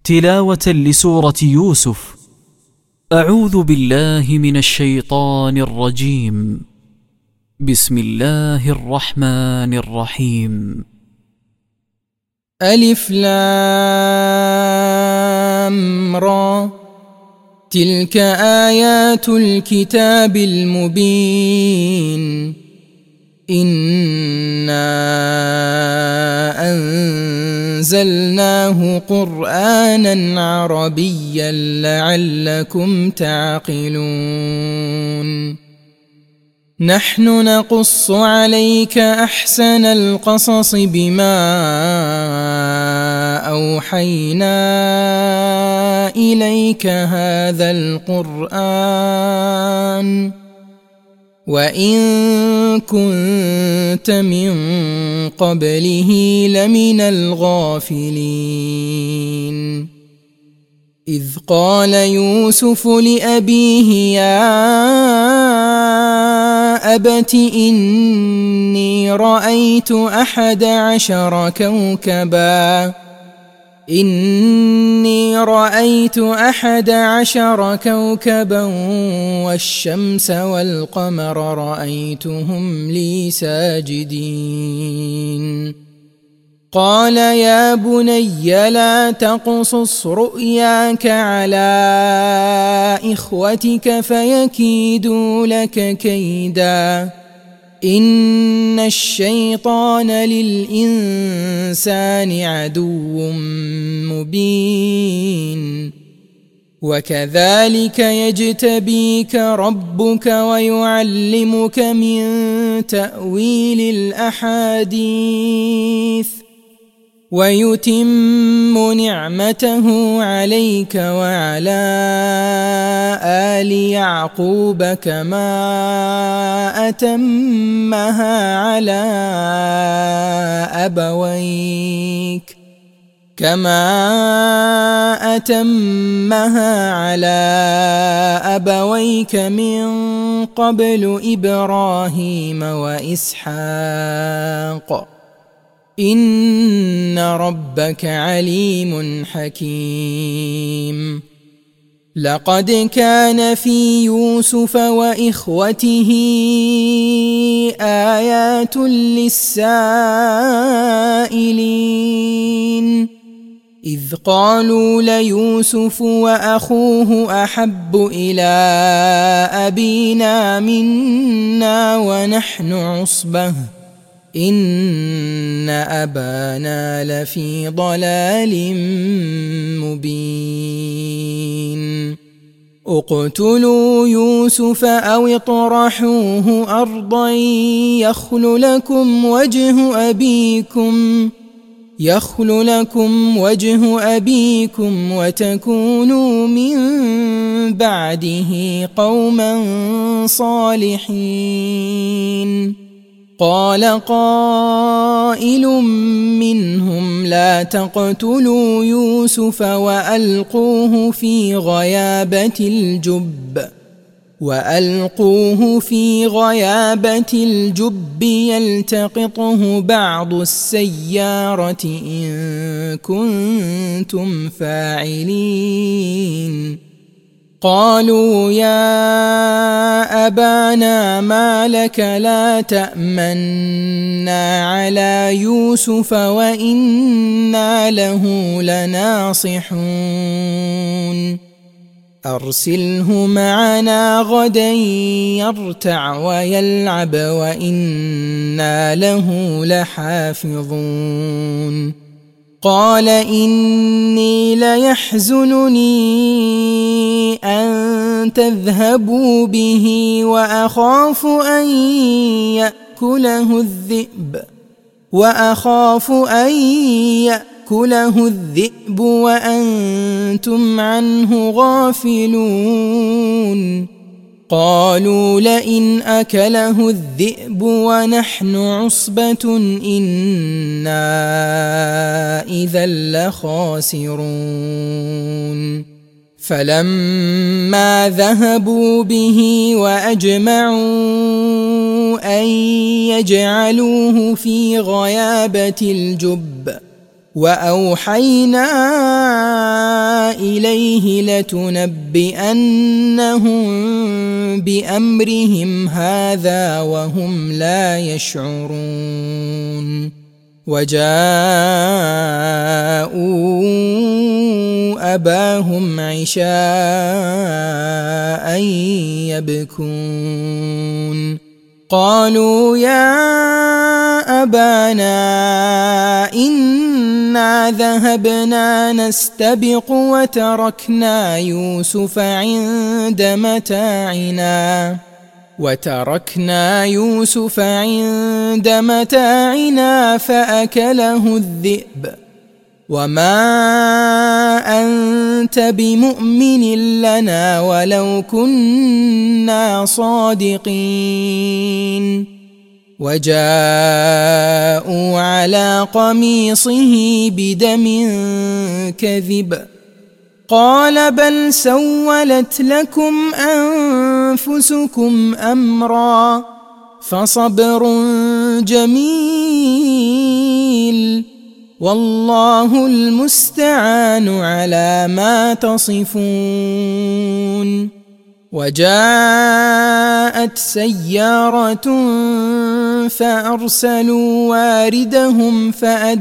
تلاوة لسورة يوسف. أعوذ بالله من الشيطان الرجيم. بسم الله الرحمن الرحيم. ألف لام را، تلك آيات الكتاب المبين. إنا أنزلناه قرآنا عربيا لعلكم تعقلون. نحن نقص عليك أحسن القصص بما أوحينا إليك هذا القرآن وإن كنت من قبله لمن الغافلين. إذ قال يوسف لأبيه يا أبت إني رأيت 11 كوكبا والشمس والقمر رأيتهم لي ساجدين. قال يا بني لا تقصص رؤياك على إخوتك فيكيدوا لك كيدا، إن الشيطان للإنسان عدو مبين. وكذلك يجتبيك ربك ويعلمك من تأويل الأحاديث ويتم نعمته عليك وعلى آل يعقوب كما أتمها على أبويك من قبل إبراهيم وإسحاق إن ربك عليم حكيم. لقد كان في يوسف وإخوته آيات للسائلين، إذ قالوا ليوسف وأخوه أحب إلى أبينا منا ونحن عصبة إن أبانا لفي ضلال مبين. اقتلوا يوسف أو اطرحوه أرضا يخل لكم وجه أبيكم وتكونوا من بعده قوما صالحين. قال قائل منهم لا تقتلوا يوسف وألقوه في غيابة الجب يلتقطه بعض السيارة إن كنتم فاعلين. قالوا يا أبانا ما لك لا تأمنا على يوسف وإنا له لناصحون. أرسله معنا غدا يرتع ويلعب وإنا له لحافظون. قال إني ليحزنني أن تذهبوا به وأخاف أن يأكله الذئب وأنتم عنه غافلون. قالوا لئن أكله الذئب ونحن عصبة إنا إذا لخاسرون. فلما ذهبوا به وأجمعوا أن يجعلوه في غيابة الجب وأوحينا إليه لتنبئنهم بأمرهم هذا وهم لا يشعرون وجاءوا أباهم عشاء يبكون قالوا يا أبانا إنا ذهبنا نستبق وتركنا يوسف عند متاعنا فأكله الذئب وما أنت بمؤمن لنا ولو كنا صادقين وجاءوا على قميصه بدم كذب قال بل سولت لكم أنفسكم أمرا فصبر جميل والله المستعان على ما تصفون وجاءت سيارة فأرسلوا واردهم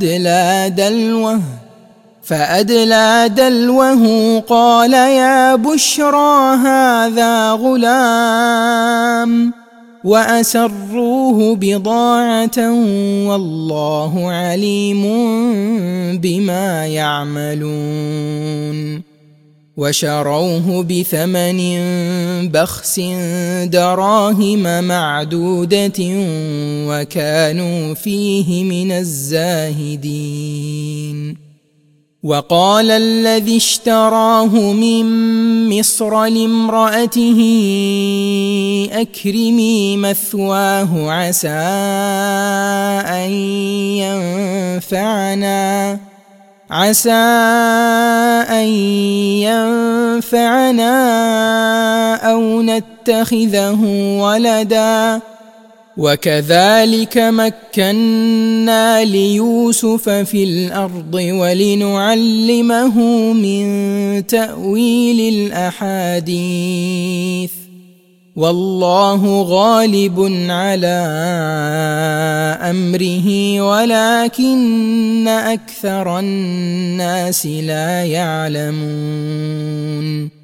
فأدلى دلوه قال يا بشرى هذا غلام وأسروه بضاعة والله عليم بما يعملون وشروه بثمن بخس دراهم معدودة وكانوا فيه من الزاهدين وقال الذي اشتراه من مصر لامرأته أكرمي مثواه عسى أن ينفعنا أو نتخذه ولدا وكذلك مكنا ليوسف في الأرض ولنعلمه من تأويل الأحاديث والله غالب على أمره ولكن أكثر الناس لا يعلمون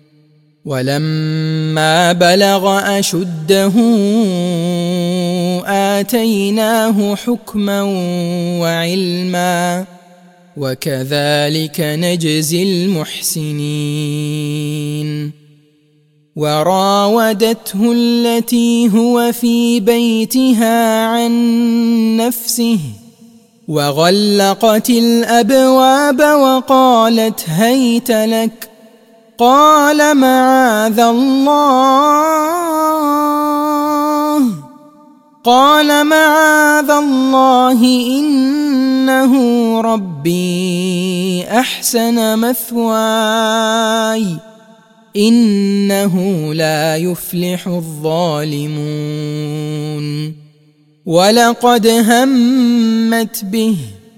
ولما بلغ أشده آتيناه حكما وعلما وكذلك نجزي المحسنين وراودته التي هو في بيتها عن نفسه وغلقت الأبواب وقالت هيت لك قال معاذ الله إنه ربي أحسن مثواي إنه لا يفلح الظالمون ولقد همت به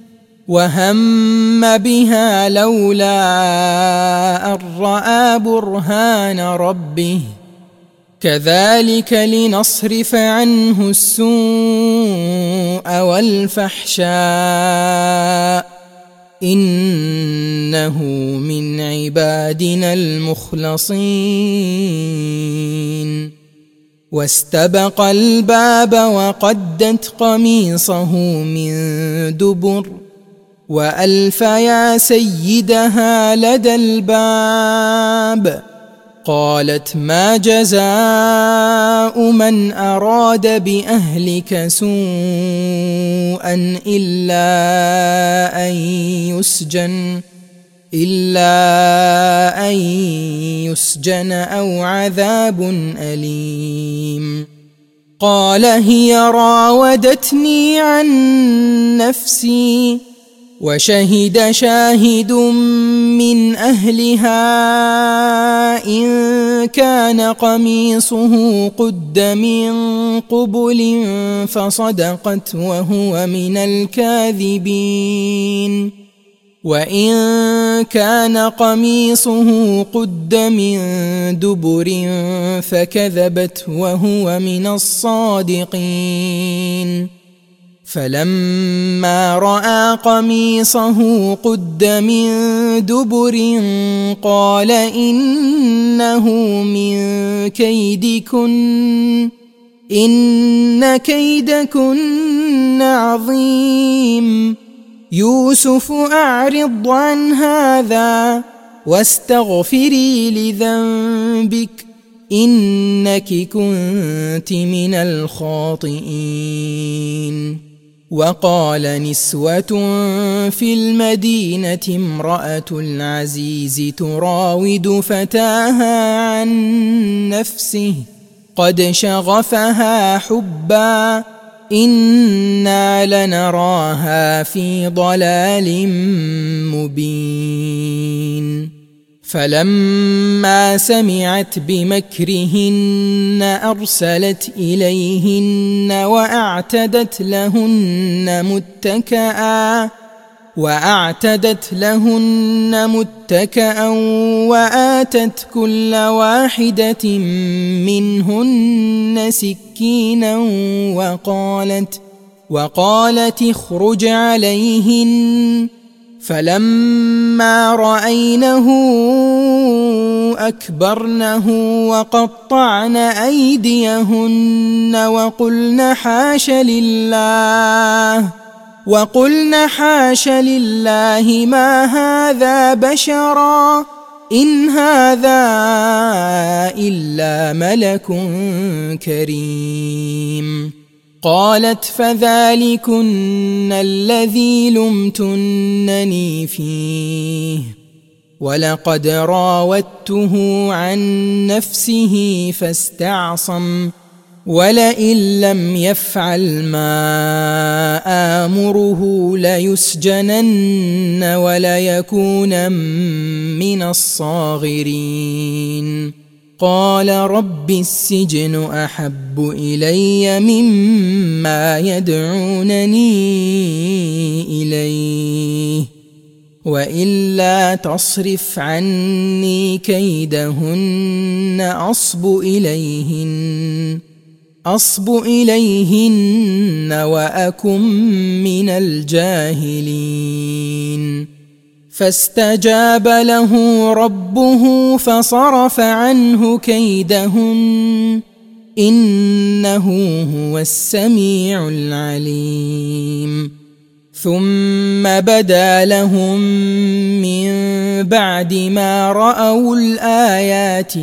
وهم بها لولا أن رأى برهان ربه كذلك لنصرف عنه السوء والفحشاء إنه من عبادنا المخلصين واستبق الباب وقدت قميصه من دبر وألف يا سيدها لدى الباب قالت ما جزاء من أراد بأهلك سوءا إلا أن يسجن أو عذاب أليم قال هي راودتني عن نفسي وشهد شاهد من أهلها إن كان قميصه قد من قبل فصدقت وهو من الكاذبين وإن كان قميصه قد من دبر فكذبت وهو من الصادقين فلما رأى قميصه قد من دبر قال إنه من كيدكن إن كيدكن عظيم يوسف أعرض عن هذا واستغفري لذنبك إنك كنت من الخاطئين وقال نسوة في المدينة امرأة العزيز تراود فتاها عن نفسه قد شغفها حبا إنا لنراها في ضلال مبين فلما سمعت بمكرهن أرسلت إليهن وأعتدت لهن متكأ وآتت كل واحدة منهن سكينا وقالت اخرج عليهن فلما رأينه أكبرنه وقطعن أيديهن وقلن حاش لله ما هذا بشرا إن هذا إلا ملك كريم قالت فذلكن الذي لمتنني فيه ولقد راودته عن نفسه فاستعصم ولئن لم يفعل ما آمره ليسجنن وليكون من الصاغرين قال رب السجن أحب إلي مما يدعونني إليه وإلا تصرف عني كيدهن أصب إليهن وأكن من الجاهلين فاستجاب له ربه فصرف عنه كيدهن إنه هو السميع العليم ثم بدا لهم من بعد ما رأوا الآيات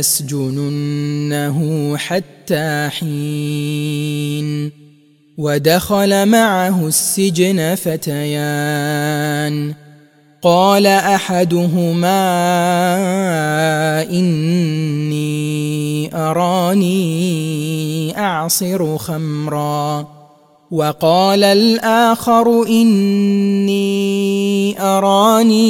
ليسجننه حتى حين ودخل معه السجن فتيان قال أحدهما إني أراني أعصر خمرا وقال الآخر إني أراني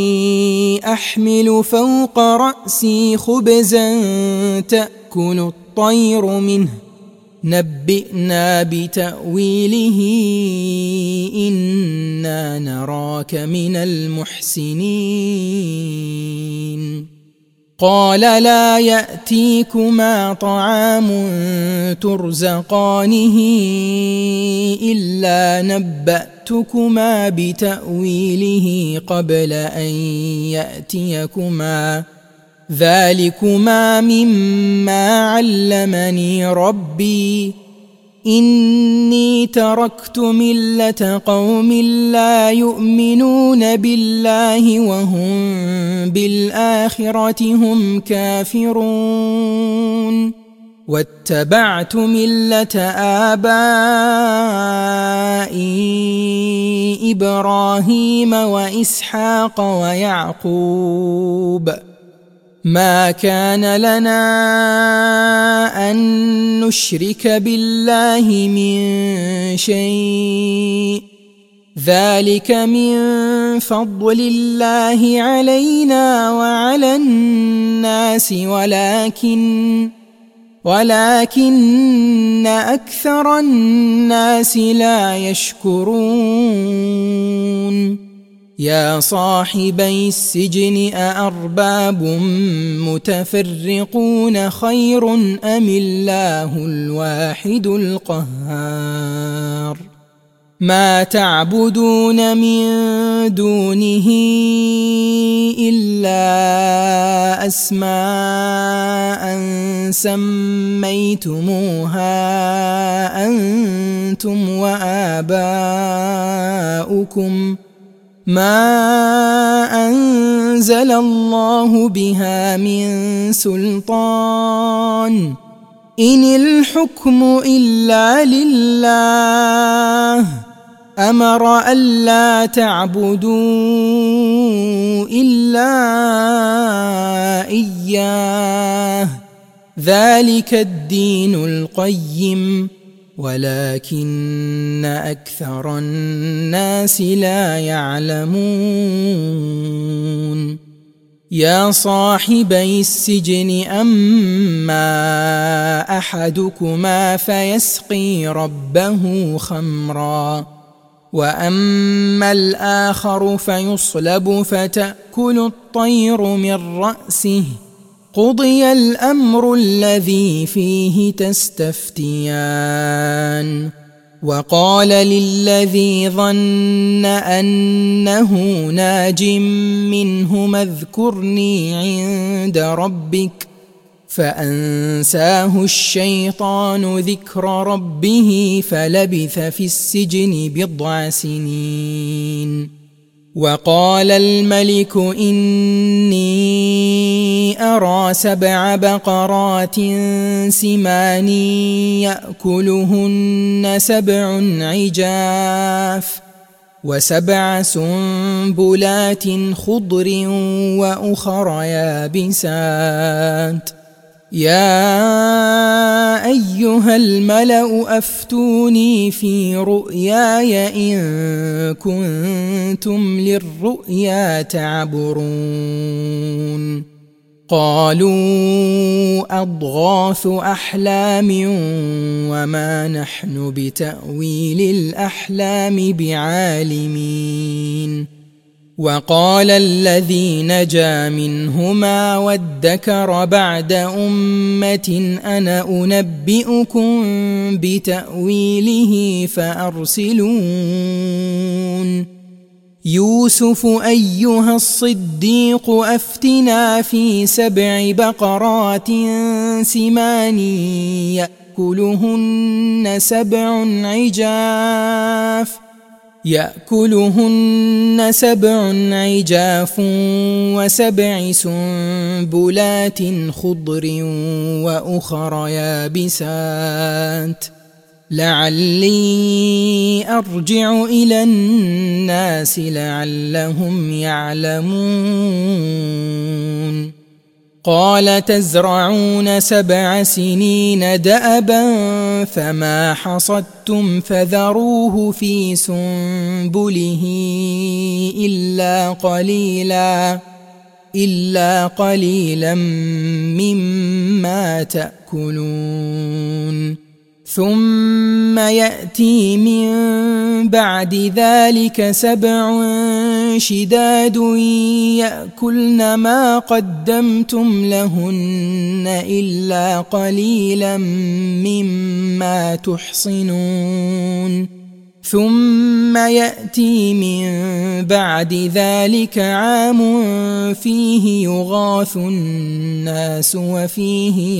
أحمل فوق رأسي خبزا تأكل الطير منه نبئنا بتأويله إنا نراك من المحسنين قال لا يأتيكما طعام ترزقانه إلا نبأتكما بتأويله قبل أن يأتيكما ذلكما مما علمني ربي إني تركت ملة قوم لا يؤمنون بالله وهم بالآخرة هم كافرون واتبعت ملة آبائي إبراهيم وإسحاق ويعقوب ما كان لنا أن نشرك بالله من شيء ذلك من فضل الله علينا وعلى الناس ولكن أكثر الناس لا يشكرون يا صاحبي السجن أأرباب متفرقون خير أم الله الواحد القهار ما تعبدون من دونه إلا أسماء سميتموها أنتم وآباؤكم ما أنزل الله بها من سلطان إن الحكم إلا لله أمر ألا تعبدوا إلا إياه ذلك الدين القيم ولكن أكثر الناس لا يعلمون يا صاحبي السجن أما أحدكما فيسقي ربه خمرا وأما الآخر فيصلب فتأكل الطير من رأسه قضي الأمر الذي فيه تستفتيان وقال للذي ظن أنه ناج منهما اذكرني عند ربك فأنساه الشيطان ذكر ربه فلبث في السجن 10 سنين وقال الملك إني أرى 7 بقرات سمان يأكلهن 7 عجاف و7 سنبلات خضر وأخر يابسات يا أيها الملأ أفتوني في رؤياي إن كنتم للرؤيا تعبرون قالوا أضغاث أحلام وما نحن بتأويل الأحلام بعالمين وقال الذي نجا منهما وادكر بعد أمة أنا أنبئكم بتأويله فأرسلون يوسف أيها الصديق أفتنا في 7 بقرات سمان يأكلهن 7 عجاف و7 سنبلات خضر وأخر يابسات لعلي أرجع إلى الناس لعلهم يعلمون قال تزرعون 7 سنين دأبا فما حصدتم فذروه في سنبله إلا قليلا مما تأكلون ثم يأتي من بعد ذلك 7 شداد يأكلن ما قدمتم لهن إلا قليلا مما تحصنون ثم يأتي من بعد ذلك عام فيه يغاث الناس وفيه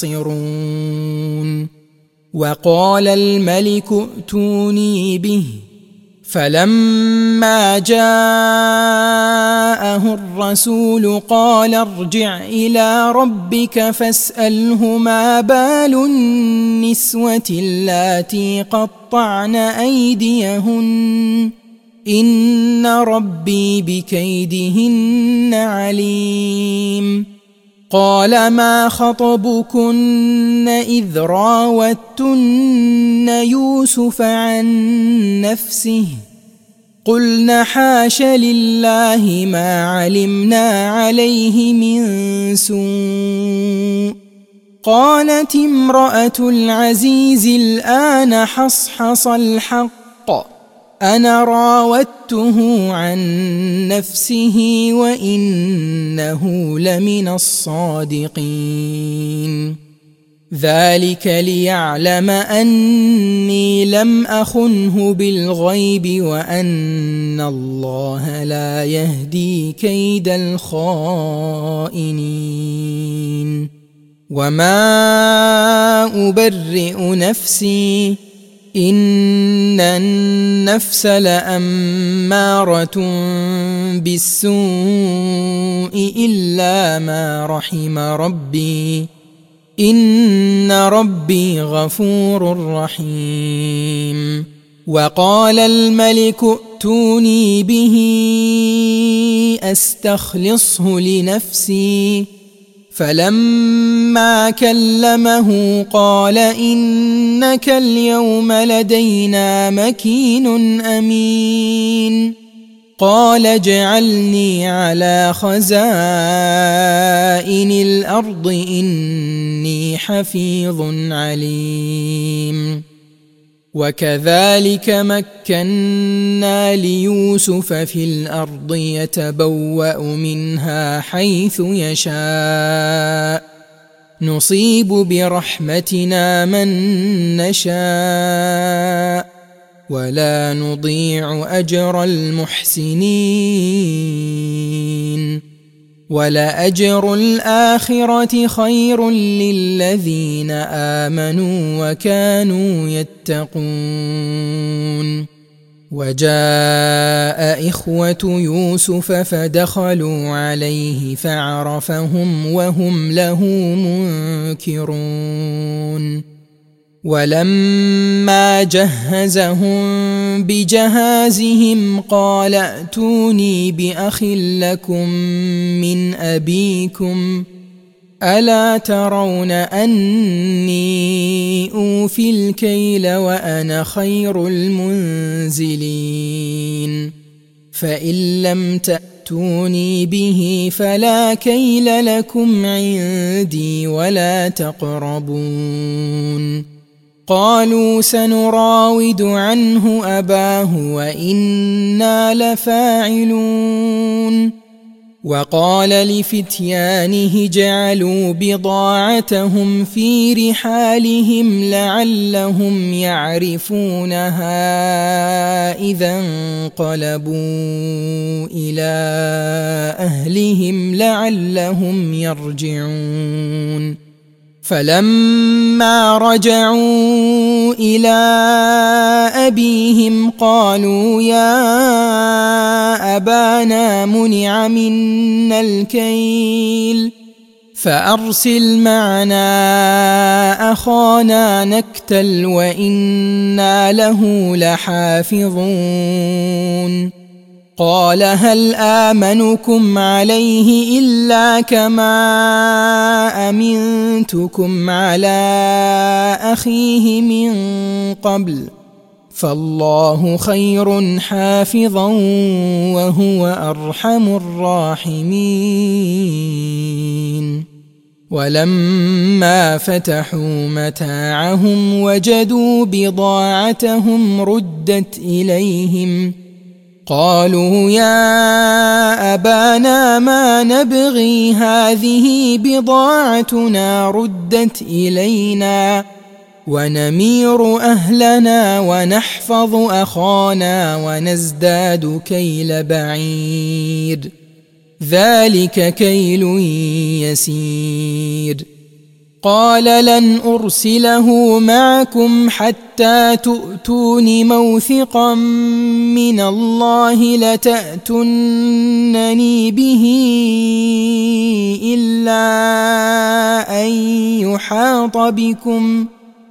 يعصرون وقال الملك ائتوني به فلما جاءه الرسول قال ارجع إلى ربك فاسأله ما بال النسوة اللاتي قطعن أيديهن إن ربي بكيدهن عليم قال ما خطبكن إذ راوتن يوسف عن نفسه قلن حاش لله ما علمنا عليه من سوء قالت امرأة العزيز الآن حصحص الحق أنا راودته عن نفسه وإنه لمن الصادقين ذلك ليعلم أني لم أخنه بالغيب وأن الله لا يهدي كيد الخائنين وما أبرئ نفسي إن النفس لأمارة بالسوء إلا ما رحم ربي إن ربي غفور رحيم وقال الملك ائتوني به أستخلصه لنفسي فلما كلمه قال إنك اليوم لدينا مكين أمين قال اجعلني على خزائن الأرض إني حفيظ عليم وكذلك مكنا ليوسف في الأرض يتبوأ منها حيث يشاء نصيب برحمتنا من نشاء ولا نضيع أجر المحسنين ولأجر الآخرة خير للذين آمنوا وكانوا يتقون وجاء إخوة يوسف فدخلوا عليه فعرفهم وهم له منكرون ولما جهزهم بجهازهم قال ائتوني بأخ لكم من أبيكم ألا ترون أني أوفي الكيل وأنا خير المنزلين فإن لم تأتوني به فلا كيل لكم عندي ولا تقربون قالوا سنراود عنه أباه وإنا لفاعلون وقال لفتيانه جعلوا بضاعتهم في رحالهم لعلهم يعرفونها إذا انقلبوا إلى أهلهم لعلهم يرجعون فلما رجعوا إلى أبيهم قالوا يا أبانا منع منا الكيل فأرسل معنا أخانا نكتل وإنا له لحافظون قال هل آمنكم عليه إلا كما أمنتكم على أخيه من قبل فالله خير حافظا وهو أرحم الراحمين ولما فتحوا متاعهم وجدوا بضاعتهم ردت إليهم قالوا يا أبانا ما نبغي هذه بضاعتنا ردت إلينا ونمير أهلنا ونحفظ أخانا ونزداد كيل بعير ذلك كيل يسير قال لن أرسله معكم حتى تؤتون موثقا من الله لتأتونني به إلا أن يحاط بكم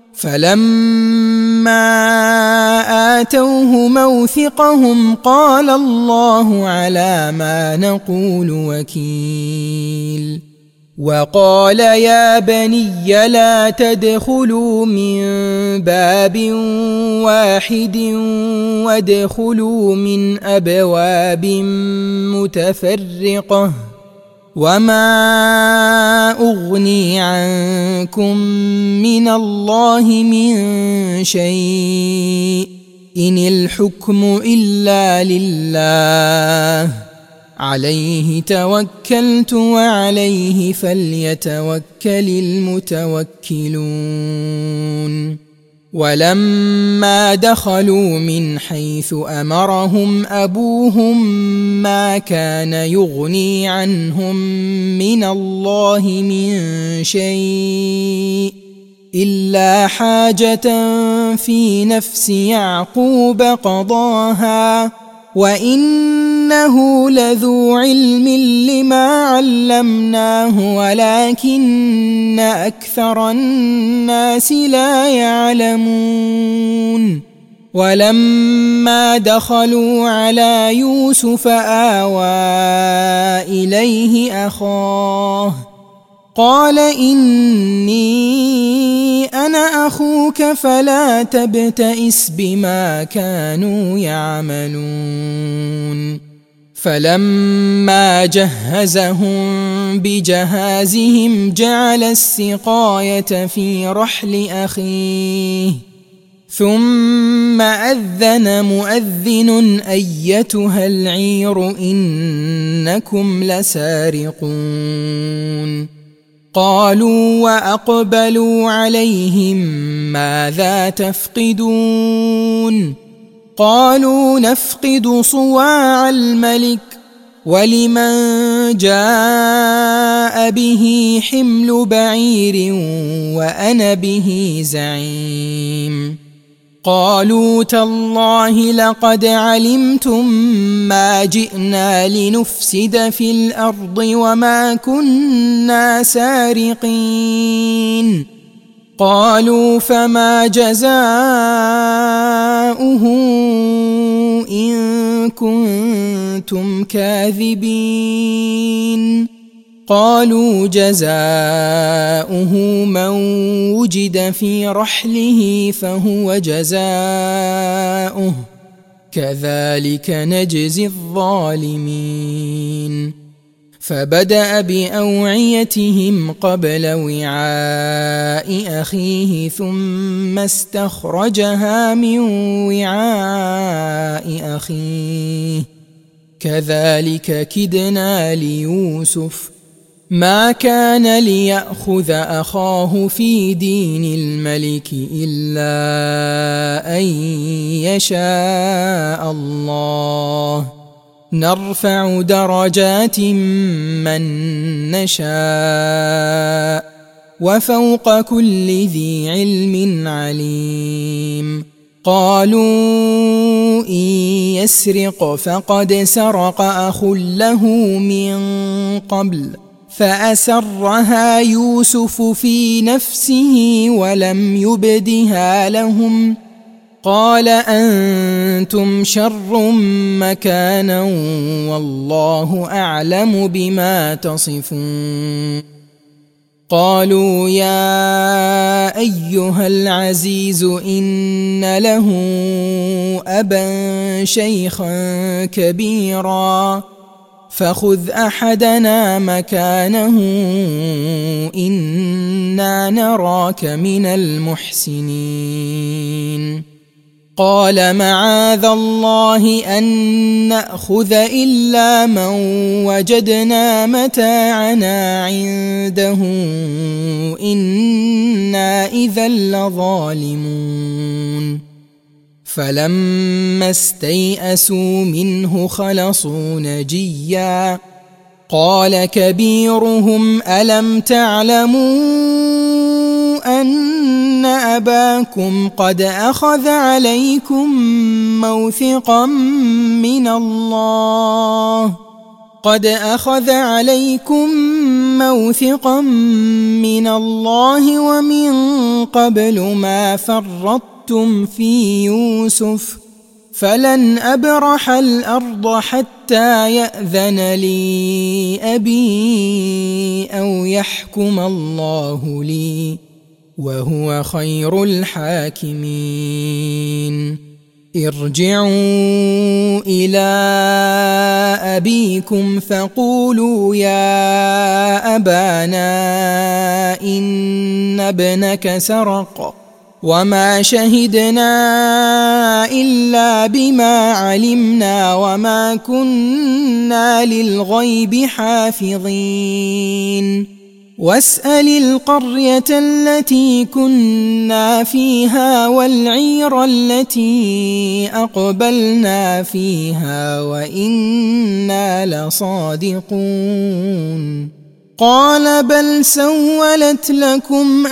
فلما آتوه موثقهم قال الله على ما نقول وكيل وقال يا بني لا تدخلوا من باب واحد وادخلوا من أبواب متفرقة وما أغني عنكم من الله من شيء إن الحكم إلا لله عليه توكلت وعليه فليتوكل المتوكلون ولما دخلوا من حيث أمرهم أبوهم ما كان يغني عنهم من الله من شيء إلا حاجة في نفس يعقوب قضاها وإنه لذو علم لما علمناه ولكن أكثر الناس لا يعلمون ولما دخلوا على يوسف آوى إليه أخاه قال إني أنا أخوك فلا تبتئس بما كانوا يعملون فلما جهزهم بجهازهم جعل السقاية في رحل أخيه ثم أذن مؤذن أيتها العير إنكم لسارقون قالوا وأقبلوا عليهم ماذا تفقدون قالوا نفقد صواع الملك ولمن جاء به حمل بعير وأنا به زعيم قالوا تالله لقد علمتم ما جئنا لنفسد في الأرض وما كنا سارقين قالوا فما جزاؤه إن كنتم كاذبين قالوا جزاؤه من وجد في رحله فهو جزاؤه كذلك نجزي الظالمين فبدأ بأوعيتهم قبل وعاء أخيه ثم استخرجها من وعاء أخيه كذلك كدنا ليوسف ما كان ليأخذ أخاه في دين الملك إلا أن يشاء الله نرفع درجات من نشاء وفوق كل ذي علم عليم قالوا إن يسرق فقد سرق أخ له من قبل فأسرها يوسف في نفسه ولم يبدها لهم قال أنتم شر مكانا والله أعلم بما تصفون قالوا يا أيها العزيز إن له أبا شيخا كبيرا فخذ أحدنا مكانه إنا نراك من المحسنين قال معاذ الله أن نأخذ إلا من وجدنا متاعنا عنده إنا إذا لظالمون فلما استيئسوا منه خلصوا نجيا قال كبيرهم ألم تعلموا أن أباكم قد أخذ عليكم موثقا من الله ومن قبل ما فرطتم في يوسف فلن أبرح الأرض حتى يأذن لي أبي أو يحكم الله لي وهو خير الحاكمين ارجعوا إلى أبيكم فقولوا يا أبانا إن ابنك سرق وما شهدنا إلا بما علمنا وما كنا للغيب حافظين واسأل القرية التي كنا فيها والعير التي أقبلنا فيها وإنا لصادقون قال بل سولت لكم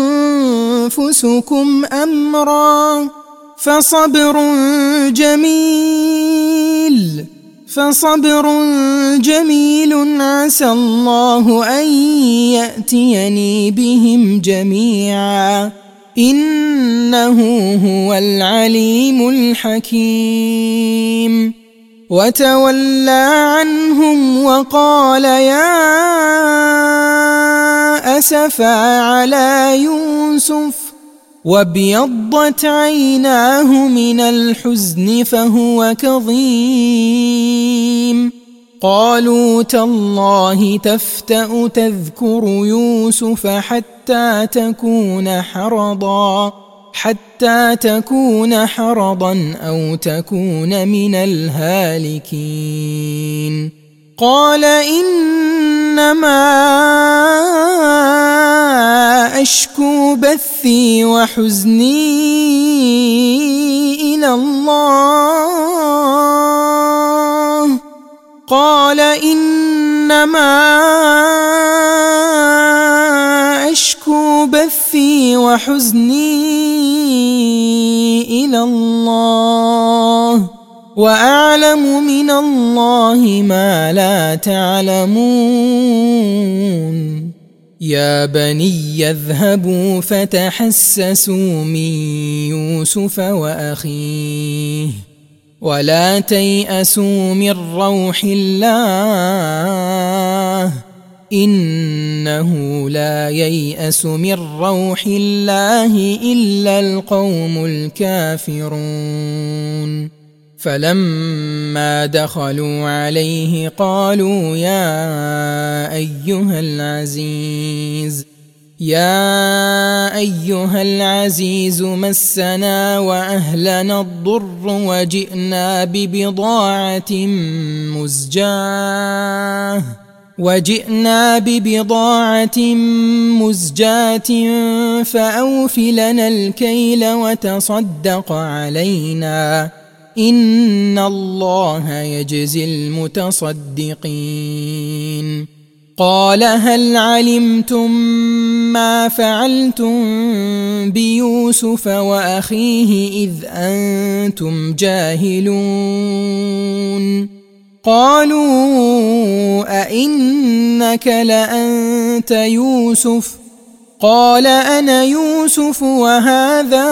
أنفسكم أمرا فصبر جميل عسى الله أن يأتيني بهم جميعا إنه هو العليم الحكيم وتولى عنهم وقال يا أسفا على يوسف وابيضت عيناه من الحزن فهو كظيم قالوا تالله تفتأ تذكر يوسف حتى تكون حرضا أو تكون من الهالكين قال إنما أشكو بثي وحزني إلى الله وأعلم من الله ما لا تعلمون يا بني اذهبوا فتحسسوا من يوسف وأخيه ولا تيأسوا من روح الله إنه لا ييأس من روح الله إلا القوم الكافرون فلما دخلوا عليه قالوا يا أيها العزيز مسنا وأهلنا الضر وجئنا ببضاعة مزجاة فأوف لنا الكيل وتصدق علينا إن الله يجزي المتصدقين قال هل علمتم ما فعلتم بيوسف وأخيه إذ أنتم جاهلون قالوا أئنك لأنت يوسف قال أنا يوسف وهذا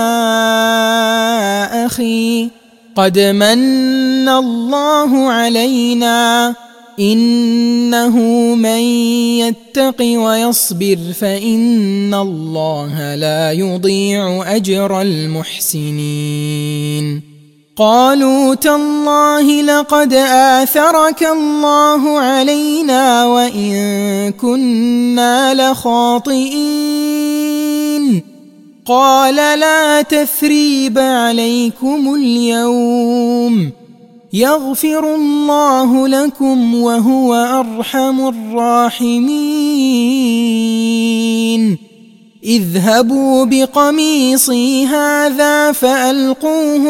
أخي قد من الله علينا إنه من يتق ويصبر فإن الله لا يضيع أجر المحسنين قالوا تالله لقد آثرك الله علينا وإن كنا لخاطئين قال لا تثريب عليكم اليوم يغفر الله لكم وهو أرحم الراحمين اذهبوا بقميصي هذا فألقوه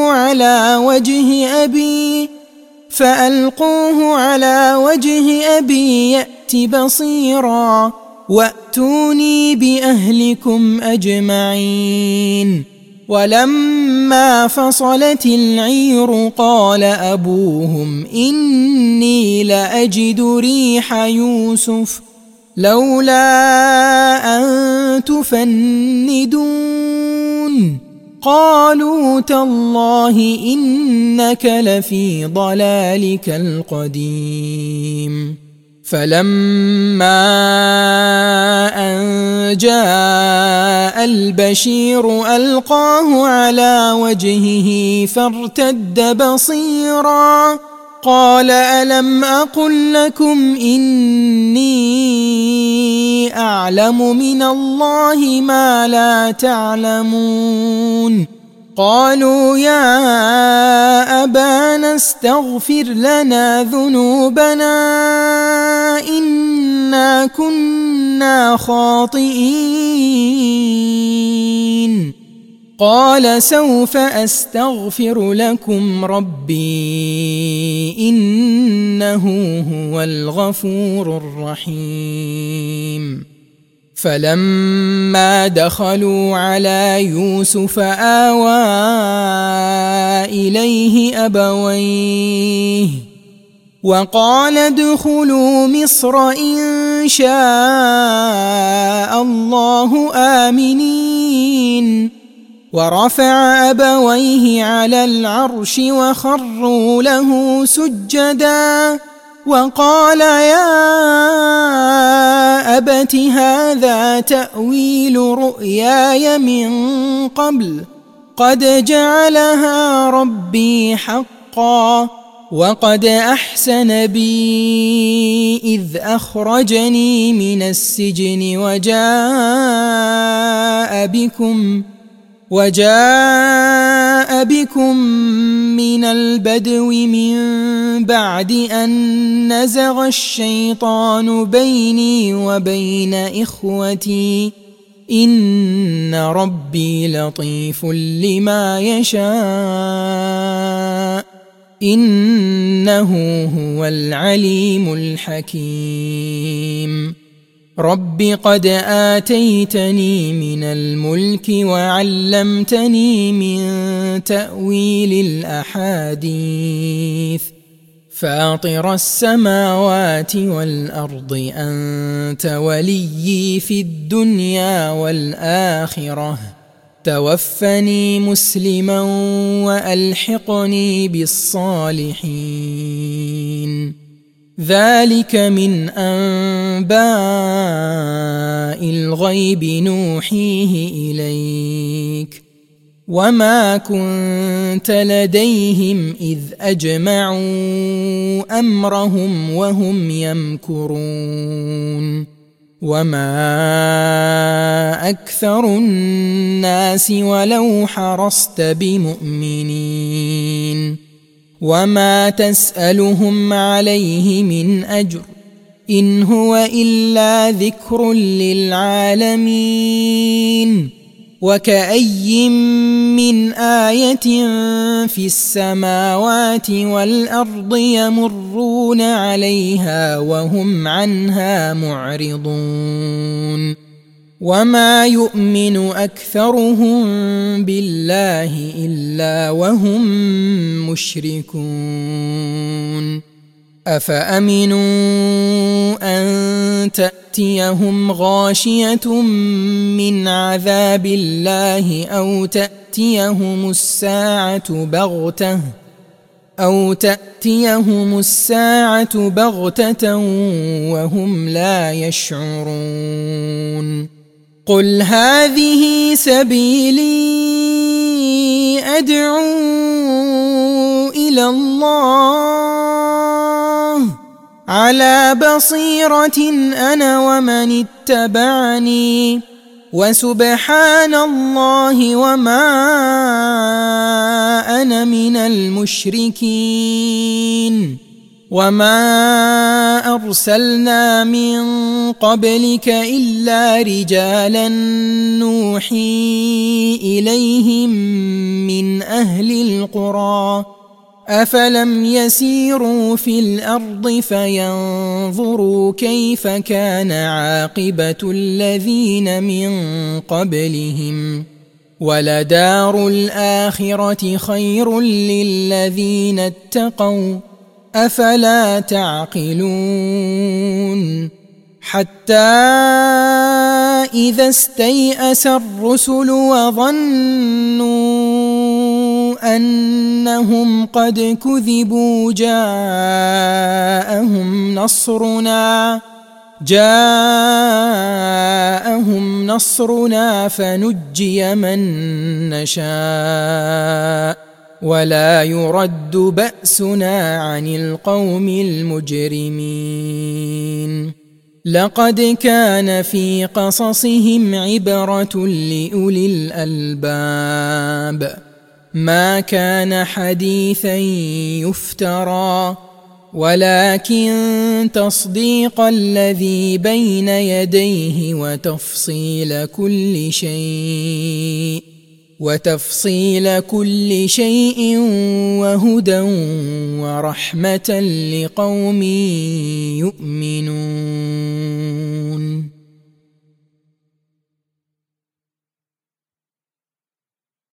على وجه أبي يأت بصيرا وأتوني بأهلكم أجمعين ولما فصلت العير قال أبوهم إني لأجد ريح يوسف لولا أن تفندون قالوا تالله إنك لفي ضلالك القديم فلما أن جاء البشير ألقاه على وجهه فارتد بصيرا قال ألم أقل لكم إني أعلم من الله ما لا تعلمون قالوا يا أبانا استغفر لنا ذنوبنا إنا كنا خاطئين قال سوف أستغفر لكم ربي إنه هو الغفور الرحيم فلما دخلوا على يوسف آوى إليه أبويه وقال ادخلوا مصر إن شاء الله آمنين ورفع أبويه على العرش وخروا له سجدا وقال يا أبت هذا تأويل رؤياي من قبل قد جعلها ربي حقا وقد أحسن بي إذ أخرجني من السجن وجاء بكم من البدو من بعد أن نزغ الشيطان بيني وبين إخوتي إن ربي لطيف لما يشاء إنه هو العليم الحكيم رب قد آتيتني من الملك وعلمتني من تأويل الأحاديث فاطر السماوات والأرض أنت وليي في الدنيا والآخرة توفني مسلما وألحقني بالصالحين ذلك من أنباء الغيب نوحيه إليك وما كنت لديهم إذ أجمعوا أمرهم وهم يمكرون وما أكثر الناس ولو حرصت بمؤمنين وما تسألهم عليه من أجر إن هو إلا ذكر للعالمين وكأي من آية في السماوات والأرض يمرون عليها وهم عنها معرضون وما يؤمن أكثرهم بالله إلا وهم مشركون أفأمنوا أن تأتيهم غاشية من عذاب الله أو تأتيهم الساعة بغتة وهم لا يشعرون قل هذه سبيلي أدعو إلى الله على بصيرة أنا ومن اتبعني وسبحان الله وما أنا من المشركين وما أرسلنا من قبلك إلا رجالا نوحي إليهم من أهل القرى أفلم يسيروا في الأرض فينظروا كيف كان عاقبة الذين من قبلهم ولدار الآخرة خير للذين اتقوا أفلا تعقلون حتى إذا استيأس الرسل وظنوا أنهم قد كذبوا جاءهم نصرنا فنجي من نشاء ولا يرد بأسنا عن القوم المجرمين لقد كان في قصصهم عبرة لأولي الألباب ما كان حديثا يفترى ولكن تصديق الذي بين يديه وتفصيل كل شيء وهدى ورحمة لقوم يؤمنون.